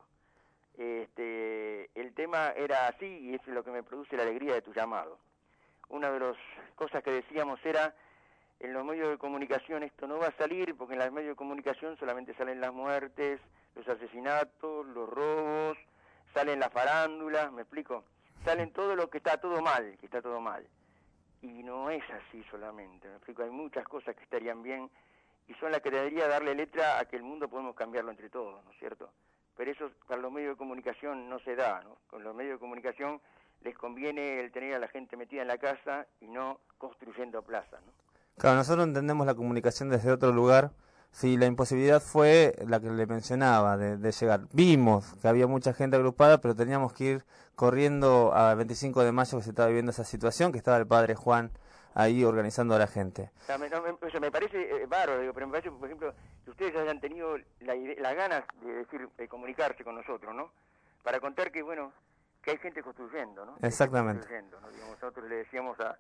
Este, el tema era así, y eso es lo que me produce la alegría de tu llamado. Una de las cosas que decíamos era, en los medios de comunicación esto no va a salir, porque en los medios de comunicación solamente salen las muertes, los asesinatos, los robos, salen las farándulas, ¿me explico? Salen todo lo que está todo mal, que está todo mal. Y no es así solamente, ¿me explico? Hay muchas cosas que estarían bien y son las que debería darle letra a que el mundo podemos cambiarlo entre todos, ¿no es cierto? Pero eso para los medios de comunicación no se da, ¿no? Con los medios de comunicación les conviene el tener a la gente metida en la casa y no construyendo plazas, ¿no? Claro, nosotros entendemos la comunicación desde otro lugar. Sí, la imposibilidad fue la que le mencionaba, de, de llegar. Vimos que había mucha gente agrupada, pero teníamos que ir corriendo a veinticinco de mayo, que se estaba viviendo esa situación, que estaba el padre Juan ahí organizando a la gente. O sea, me, no, me, o sea, me parece eh, bárbaro, digo, pero me parece, por ejemplo, que ustedes hayan tenido la, ide- la ganas de decir, de comunicarse con nosotros, ¿no? Para contar que, bueno, que hay gente construyendo, ¿no? Exactamente. Construyendo, ¿no? Digamos, nosotros le decíamos a,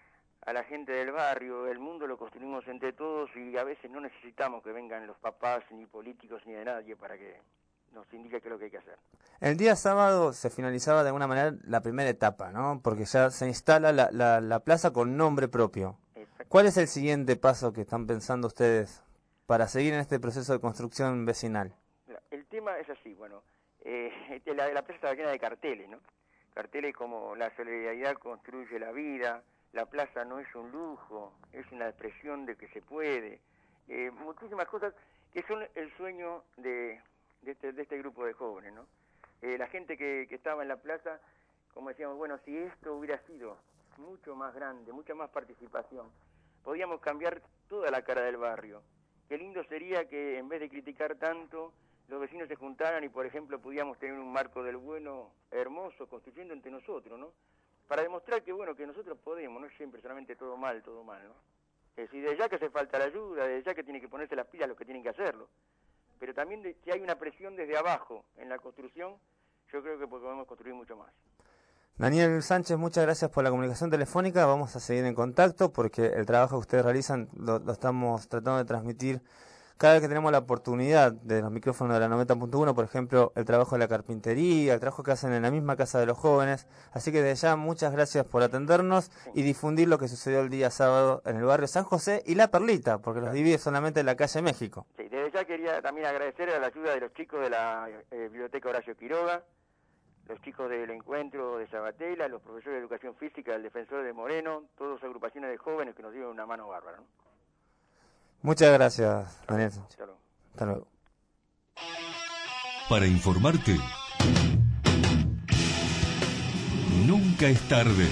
a la gente del barrio, el mundo lo construimos entre todos y a veces no necesitamos que vengan los papás, ni políticos, ni de nadie para que nos indique qué es lo que hay que hacer. El día sábado se finalizaba de alguna manera la primera etapa, ¿no? Porque ya se instala la, la, la plaza con nombre propio. ¿Cuál es el siguiente paso que están pensando ustedes para seguir en este proceso de construcción vecinal? El tema es así, bueno, eh, la, la plaza estaba llena de carteles, ¿no? Carteles como la solidaridad construye la vida, la plaza no es un lujo, es una expresión de que se puede, eh, muchísimas cosas que son el sueño de... De este, de este grupo de jóvenes, ¿no? Eh, la gente que, que estaba en la plaza, como decíamos, bueno, si esto hubiera sido mucho más grande, mucha más participación, podíamos cambiar toda la cara del barrio. Qué lindo sería que en vez de criticar tanto, los vecinos se juntaran y, por ejemplo, pudiéramos tener un marco del bueno hermoso, construyendo entre nosotros, ¿no? Para demostrar que, bueno, que nosotros podemos, no siempre solamente todo mal, todo mal, ¿no? Es decir, desde ya que hace falta la ayuda, desde ya que tienen que ponerse las pilas los que tienen que hacerlo. Pero también de, si hay una presión desde abajo en la construcción, yo creo que podemos construir mucho más. Daniel Sánchez, muchas gracias por la comunicación telefónica. Vamos a seguir en contacto porque el trabajo que ustedes realizan lo, lo estamos tratando de transmitir cada vez que tenemos la oportunidad de los micrófonos de la noventa punto uno, por ejemplo, el trabajo de la carpintería, el trabajo que hacen en la misma Casa de los Jóvenes. Así que desde ya muchas gracias por atendernos y difundir lo que sucedió el día sábado en el barrio San José y La Perlita, porque los divide solamente en la calle México. Sí, desde ya quería también agradecer a la ayuda de los chicos de la eh, Biblioteca Horacio Quiroga, los chicos del Encuentro de Sabatella, los profesores de Educación Física del Defensor de Moreno, todas agrupaciones de jóvenes que nos dieron una mano bárbara, ¿no? Muchas gracias, Daniel. Hasta luego. Hasta luego. Para informarte, nunca es tarde.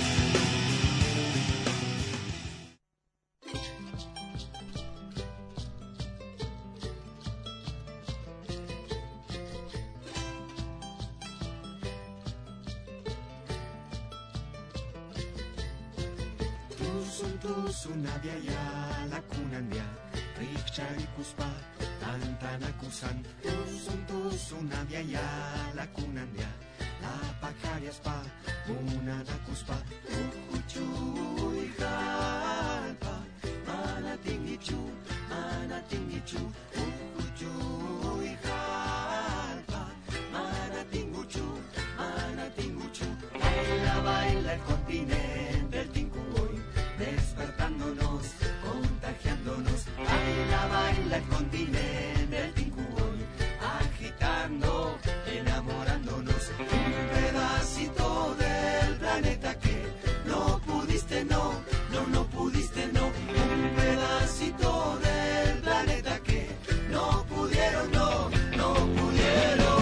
Sunavia la kunandia, rikchari kuspa, tantanakusan. Tusun tusunavia la kunandia, la pacariaspa, unanakuspa, uhuchu ijalpa, manatingichu, manatingichu, uhuchu ijalpa, manatinguchu, manatinguchu. Baila, baila el continente, el tincuboy, despertándonos, contagiándonos. Baila, baila el continente, el tincuboy, agitando, enamorándonos. Un pedacito del planeta que no pudiste, no, no, no pudiste, no. Un pedacito del planeta que no pudieron, no, no pudieron.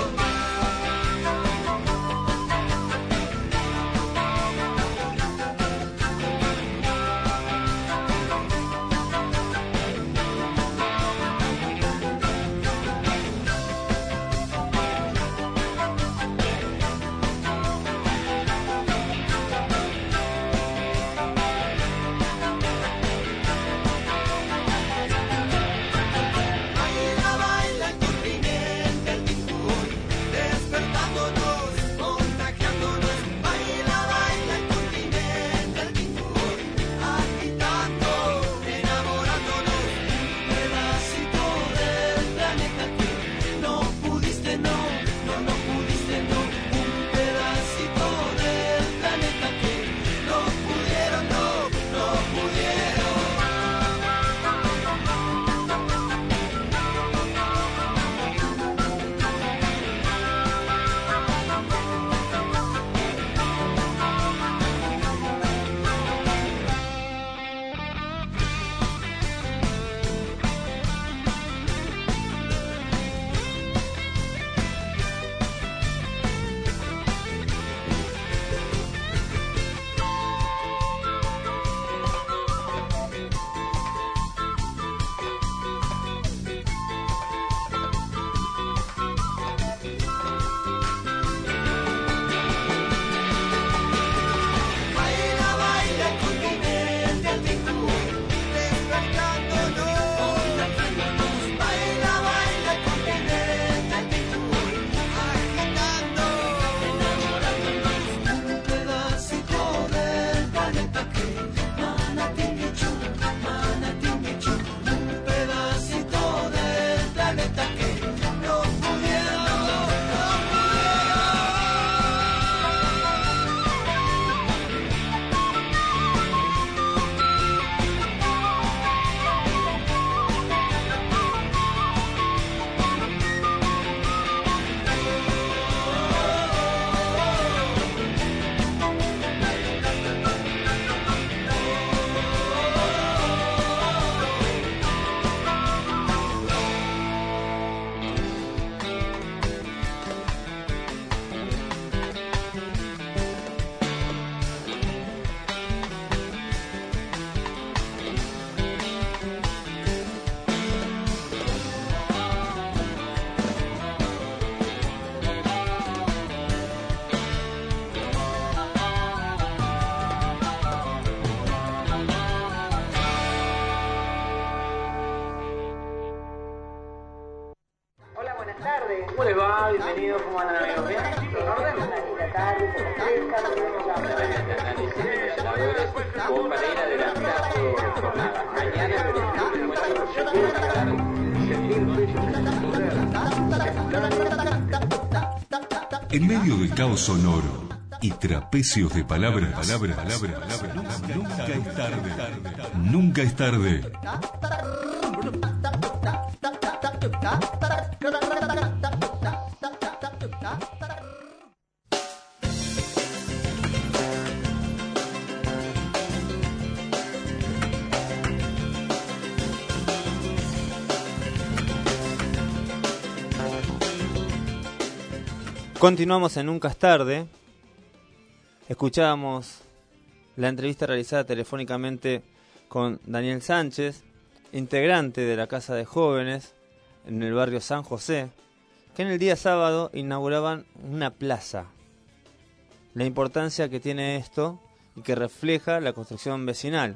bienvenidos, ¿cómo andan amigos? ¿Bien? La tarde, por la fresca, no tenemos hambre. De análisis de senadores como para ir adelantando jornada. Mañana el Ministerio de Encuentro se puede pagar En medio del caos sonoro y trapecios de palabras, palabras, palabras, palabras, nunca es tarde, nunca es tarde. Continuamos en Nunca es tarde. Escuchábamos la entrevista realizada telefónicamente con Daniel Sánchez, integrante de la Casa de Jóvenes en el barrio San José, que en el día sábado inauguraban una plaza. La importancia que tiene esto y que refleja la construcción vecinal.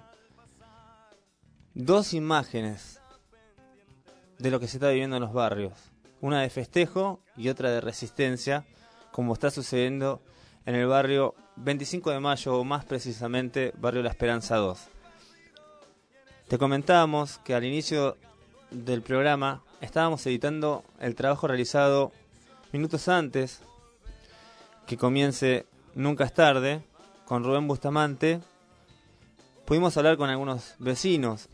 Dos imágenes de lo que se está viviendo en los barrios. Una de festejo y otra de resistencia, como está sucediendo en el barrio veinticinco de mayo, o más precisamente, barrio La Esperanza dos. Te comentábamos que al inicio del programa estábamos editando el trabajo realizado minutos antes que comience Nunca es tarde, con Rubén Bustamante. Pudimos hablar con algunos vecinos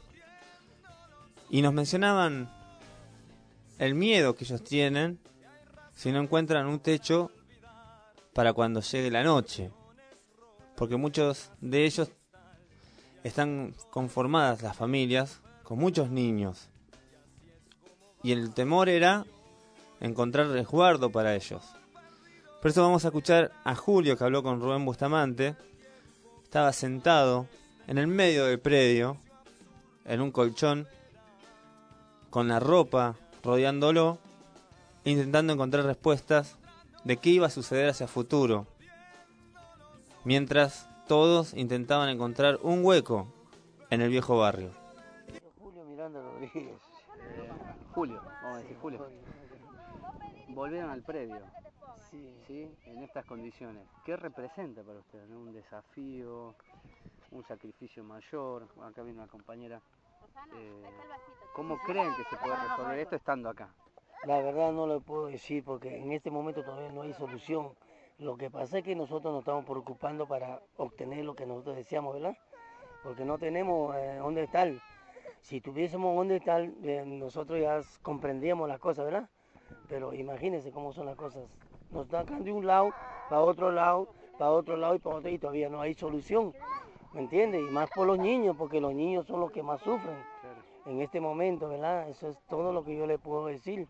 y nos mencionaban el miedo que ellos tienen si no encuentran un techo para cuando llegue la noche, porque muchos de ellos están conformadas las familias con muchos niños y el temor era encontrar resguardo para ellos. Por eso vamos a escuchar a Julio, que habló con Rubén Bustamante. Estaba sentado en el medio del predio en un colchón con la ropa rodeándolo, intentando encontrar respuestas de qué iba a suceder hacia futuro, mientras todos intentaban encontrar un hueco en el viejo barrio. Julio Miranda Rodríguez. Eh, Julio, vamos a decir Julio. Volvieron al predio, sí. ¿Sí? En estas condiciones. ¿Qué representa para ustedes? ¿No? Un desafío, un sacrificio mayor. Acá viene una compañera. Eh, ¿Cómo creen que se puede resolver esto estando acá? La verdad no lo puedo decir porque en este momento todavía no hay solución. Lo que pasa es que nosotros nos estamos preocupando para obtener lo que nosotros deseamos, ¿verdad? Porque no tenemos eh, dónde estar. Si tuviésemos dónde estar, eh, nosotros ya comprendíamos las cosas, ¿verdad? Pero imagínense cómo son las cosas. Nos sacan de un lado, para otro lado, para otro lado y para otro, y todavía no hay solución. ¿Me entiendes? Y más por los niños, porque los niños son los que más sufren en este momento, ¿verdad? Eso es todo lo que yo le puedo decir.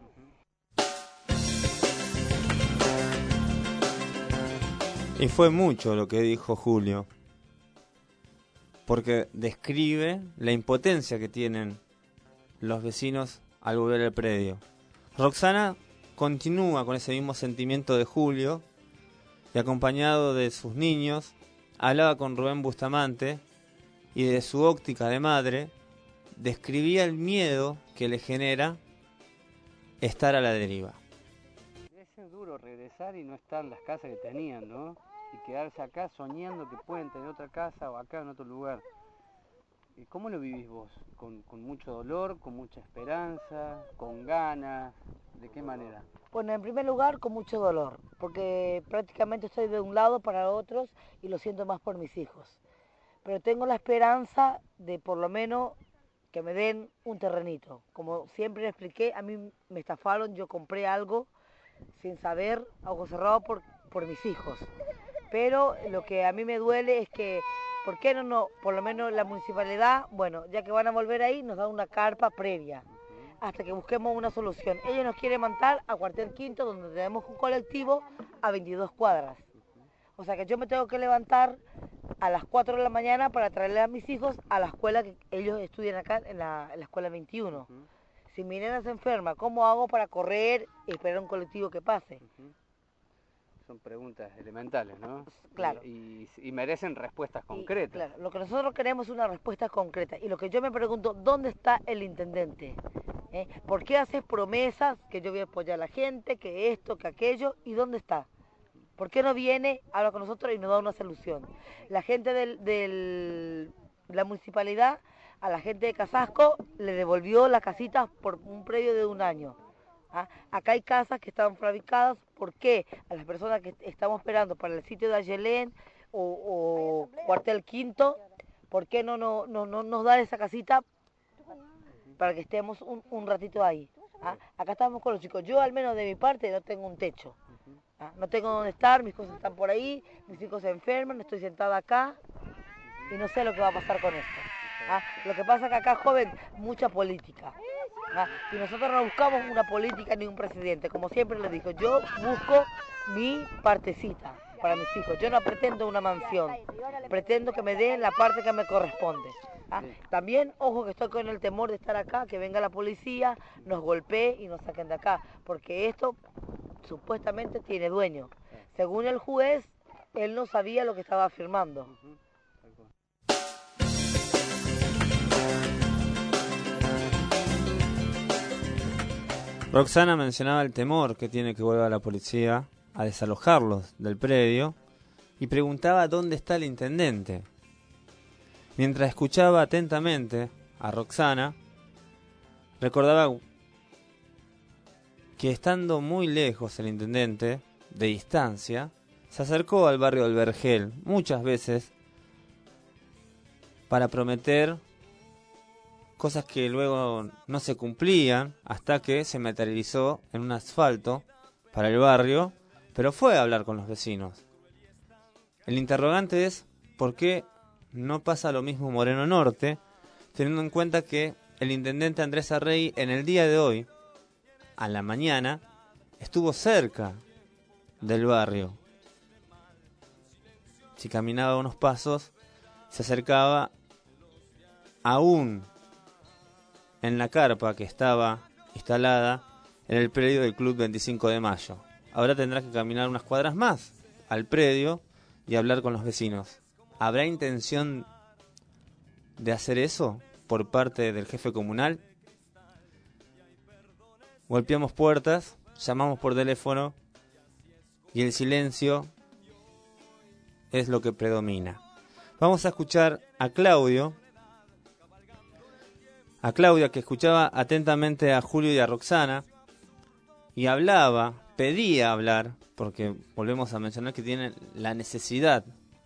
Y fue mucho lo que dijo Julio, porque describe la impotencia que tienen los vecinos al volver al predio. Roxana continúa con ese mismo sentimiento de Julio y, acompañado de sus niños, hablaba con Rubén Bustamante y, de su óptica de madre, describía el miedo que le genera estar a la deriva. Debe ser duro regresar y no estar en las casas que tenían, ¿no? Y quedarse acá soñando que pueden tener otra casa o acá en otro lugar. ¿Cómo lo vivís vos? ¿Con, con mucho dolor, con mucha esperanza, con ganas? ¿De qué manera? Bueno, en primer lugar, con mucho dolor, porque prácticamente estoy de un lado para otros y lo siento más por mis hijos. Pero tengo la esperanza de por lo menos que me den un terrenito. Como siempre le expliqué, a mí me estafaron, yo compré algo sin saber, algo cerrado por, por mis hijos. Pero lo que a mí me duele es que, ¿por qué no, no, por lo menos la municipalidad, bueno, ya que van a volver ahí, nos da una carpa previa, hasta que busquemos una solución? Ellos nos quieren mandar a Cuartel Quinto, donde tenemos un colectivo a veintidós cuadras. O sea que yo me tengo que levantar a las cuatro de la mañana para traerle a mis hijos a la escuela que ellos estudian acá, en la, en la escuela veintiuno. Uh-huh. Si mi nena se enferma, ¿cómo hago para correr y esperar un colectivo que pase? Uh-huh. Son preguntas elementales, ¿no? Claro. Y, y, y merecen respuestas concretas. Y, claro, lo que nosotros queremos es una respuesta concreta. Y lo que yo me pregunto, ¿dónde está el intendente? ¿Eh? ¿Por qué haces promesas que yo voy a apoyar a la gente, que esto, que aquello? ¿Y dónde está? ¿Por qué no viene, habla con nosotros y nos da una solución? La gente de del, la municipalidad, a la gente de Casasco, le devolvió las casitas por un predio de un año. ¿Ah? Acá hay casas que están fabricadas. ¿Por qué? A las personas que estamos esperando para el sitio de Ayelén o, o Cuartel Quinto, ¿por qué no, no, no, no nos da esa casita para que estemos un, un ratito ahí? ¿Ah? Acá estamos con los chicos. Yo al menos de mi parte no tengo un techo. ¿Ah? No tengo dónde estar, mis cosas están por ahí, mis hijos se enferman, estoy sentada acá y no sé lo que va a pasar con esto. ¿Ah? Lo que pasa es que acá, joven, mucha política. ¿Ah? Y nosotros no buscamos una política ni un presidente. Como siempre les digo, yo busco mi partecita para mis hijos. Yo no pretendo una mansión, pretendo que me den la parte que me corresponde. ¿Ah? También, ojo, que estoy con el temor de estar acá, que venga la policía, nos golpee y nos saquen de acá, porque esto supuestamente tiene dueño. Según el juez, él no sabía lo que estaba firmando. Roxana mencionaba el temor que tiene que vuelva la policía a desalojarlos del predio y preguntaba dónde está el intendente. Mientras escuchaba atentamente a Roxana, recordaba que estando muy lejos el intendente, de distancia, se acercó al barrio del Vergel muchas veces para prometer cosas que luego no se cumplían hasta que se materializó en un asfalto para el barrio, pero fue a hablar con los vecinos. El interrogante es ¿por qué no pasa lo mismo en Moreno Norte, teniendo en cuenta que el intendente Andrés Arrey en el día de hoy, a la mañana, estuvo cerca del barrio? Si caminaba unos pasos, se acercaba aún en la carpa que estaba instalada en el predio del Club veinticinco de Mayo. Ahora tendrá que caminar unas cuadras más al predio y hablar con los vecinos. ¿Habrá intención de hacer eso por parte del jefe comunal? Golpeamos puertas, llamamos por teléfono y el silencio es lo que predomina. Vamos a escuchar a Claudio, a Claudia que escuchaba atentamente a Julio y a Roxana y hablaba, pedía hablar, porque volvemos a mencionar que tienen la necesidad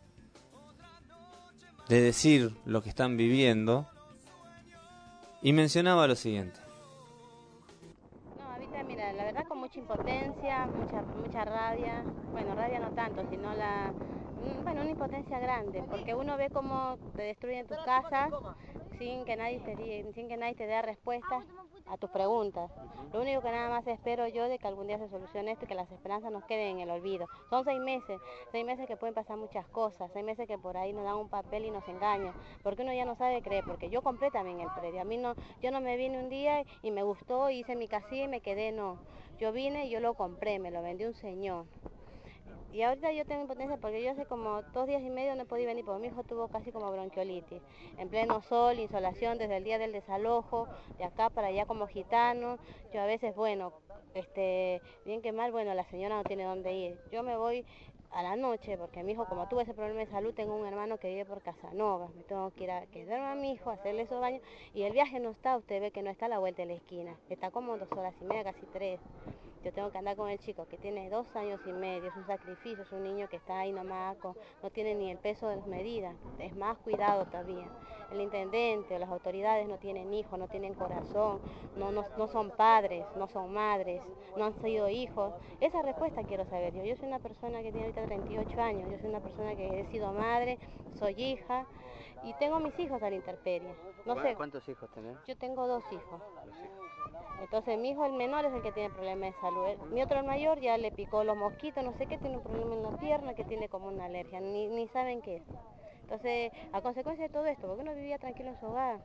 de decir lo que están viviendo, y mencionaba lo siguiente. No, ahorita mira, la verdad con mucha impotencia, mucha mucha rabia, bueno, rabia no tanto, sino la, bueno, una impotencia grande, porque uno ve cómo te destruyen tus casas sin que nadie te di- sin que nadie te dé respuestas a tus preguntas. Lo único que nada más espero yo de que algún día se solucione esto y que las esperanzas nos queden en el olvido. Son seis meses, seis meses que pueden pasar muchas cosas, seis meses que por ahí nos dan un papel y nos engañan, porque uno ya no sabe creer, porque yo compré también el predio. A mí no, yo no me vine un día y me gustó, hice mi casilla y me quedé, no. Yo vine y yo lo compré, me lo vendió un señor. Y ahorita yo tengo impotencia porque yo hace como dos días y medio no he podido venir porque mi hijo tuvo casi como bronquiolitis. En pleno sol, insolación desde el día del desalojo, de acá para allá como gitano. Yo a veces, bueno, este, bien que mal, bueno, la señora no tiene dónde ir. Yo me voy a la noche porque mi hijo, como tuvo ese problema de salud, tengo un hermano que vive por Casanova. Me tengo que ir a quedarme a mi hijo, hacerle esos baños. Y el viaje no está, usted ve que no está a la vuelta de la esquina. Está como dos horas y media, casi tres. Yo tengo que andar con el chico que tiene dos años y medio, es un sacrificio, es un niño que está ahí nomás, con, no tiene ni el peso de las medidas, es más cuidado todavía. El intendente o las autoridades no tienen hijos, no tienen corazón, no, no, no son padres, no son madres, no han sido hijos. Esa respuesta quiero saber yo. Yo soy una persona que tiene ahorita treinta y ocho años, yo soy una persona que he sido madre, soy hija y tengo mis hijos a la intemperie. No sé. ¿Cuántos hijos tenés? Yo tengo dos hijos. Entonces mi hijo, el menor, es el que tiene problemas de salud. Mi otro, el mayor, ya le picó los mosquitos, no sé qué, tiene un problema en la pierna, que tiene como una alergia, ni, ni saben qué es. Entonces, a consecuencia de todo esto, porque uno vivía tranquilo en su hogar.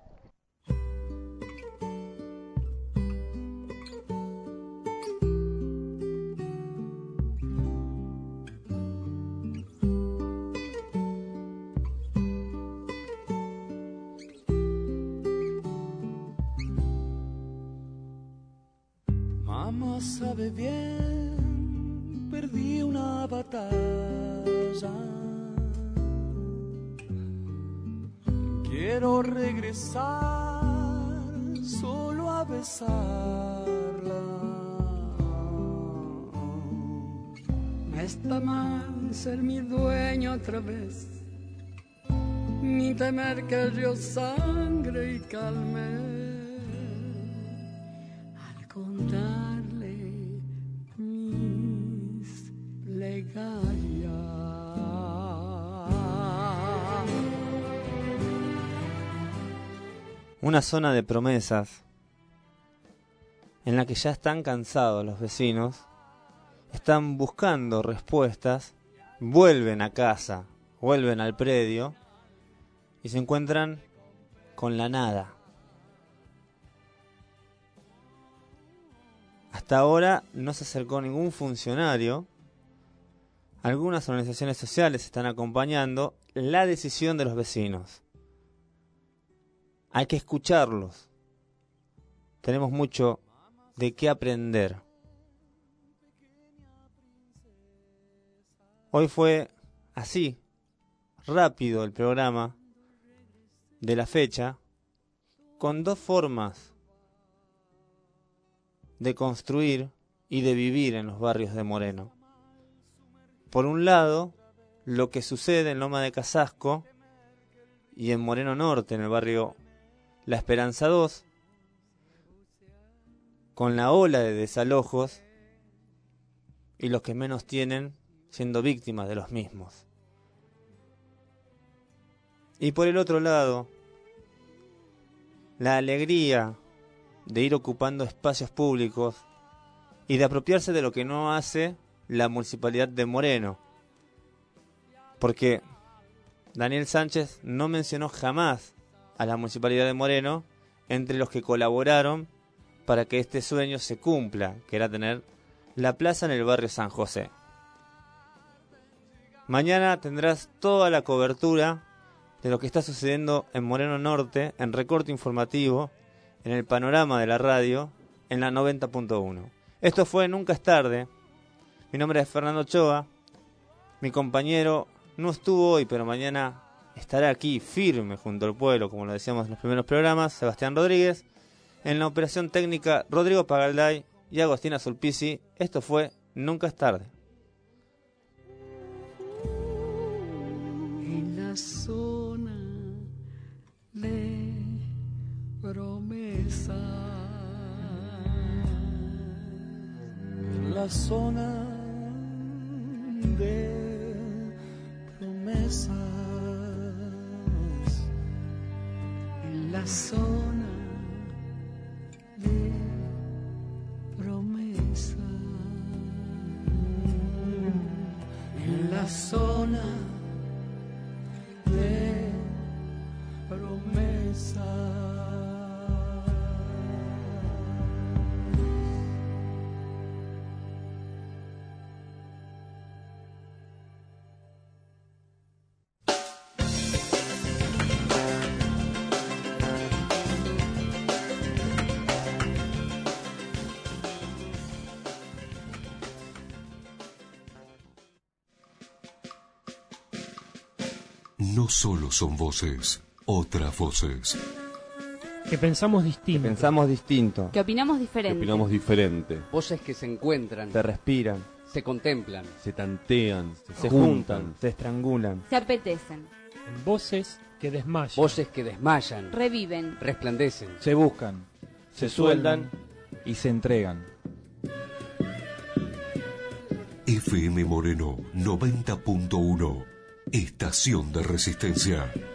la batalla. Quiero regresar solo a besarla. No está mal ser mi dueño otra vez, ni temer que yo sangre y calme al contarle mis plegarias. Una zona de promesas en la que ya están cansados los vecinos, están buscando respuestas, vuelven a casa, vuelven al predio y se encuentran con la nada. Hasta ahora no se acercó ningún funcionario. Algunas organizaciones sociales están acompañando la decisión de los vecinos. Hay que escucharlos. Tenemos mucho de qué aprender. Hoy fue así, rápido el programa de la fecha, con dos formas de construir y de vivir en los barrios de Moreno. Por un lado, lo que sucede en Loma de Casasco y en Moreno Norte, en el barrio La Esperanza dos, con la ola de desalojos y los que menos tienen siendo víctimas de los mismos. Y por el otro lado, la alegría de ir ocupando espacios públicos y de apropiarse de lo que no hace la Municipalidad de Moreno. Porque Daniel Sánchez no mencionó jamás a la Municipalidad de Moreno entre los que colaboraron para que este sueño se cumpla, que era tener la plaza en el barrio San José. Mañana tendrás toda la cobertura de lo que está sucediendo en Moreno Norte, en recorte informativo, en el panorama de la radio, en la noventa punto uno. Esto fue Nunca es tarde. Mi nombre es Fernando Ochoa. Mi compañero no estuvo hoy, pero mañana estará aquí firme junto al pueblo, como lo decíamos en los primeros programas, Sebastián Rodríguez. En la operación técnica, Rodrigo Pagalday y Agostina Sulpici. Esto fue Nunca es tarde. En la zona de promesa, En la zona de promesas, en la zona de promesa, en la zona de promesas. No solo son voces, otras voces. Que pensamos distinto. Que pensamos distinto. Que opinamos diferente. Que opinamos diferente. Voces que se encuentran, Se respiran, se contemplan, se tantean, se, se juntan, juntan, se estrangulan. Se apetecen. Voces que desmayan. voces que desmayan, Reviven. resplandecen, Se buscan, se sueldan y se entregan. F M Moreno noventa punto uno. Estación de Resistencia.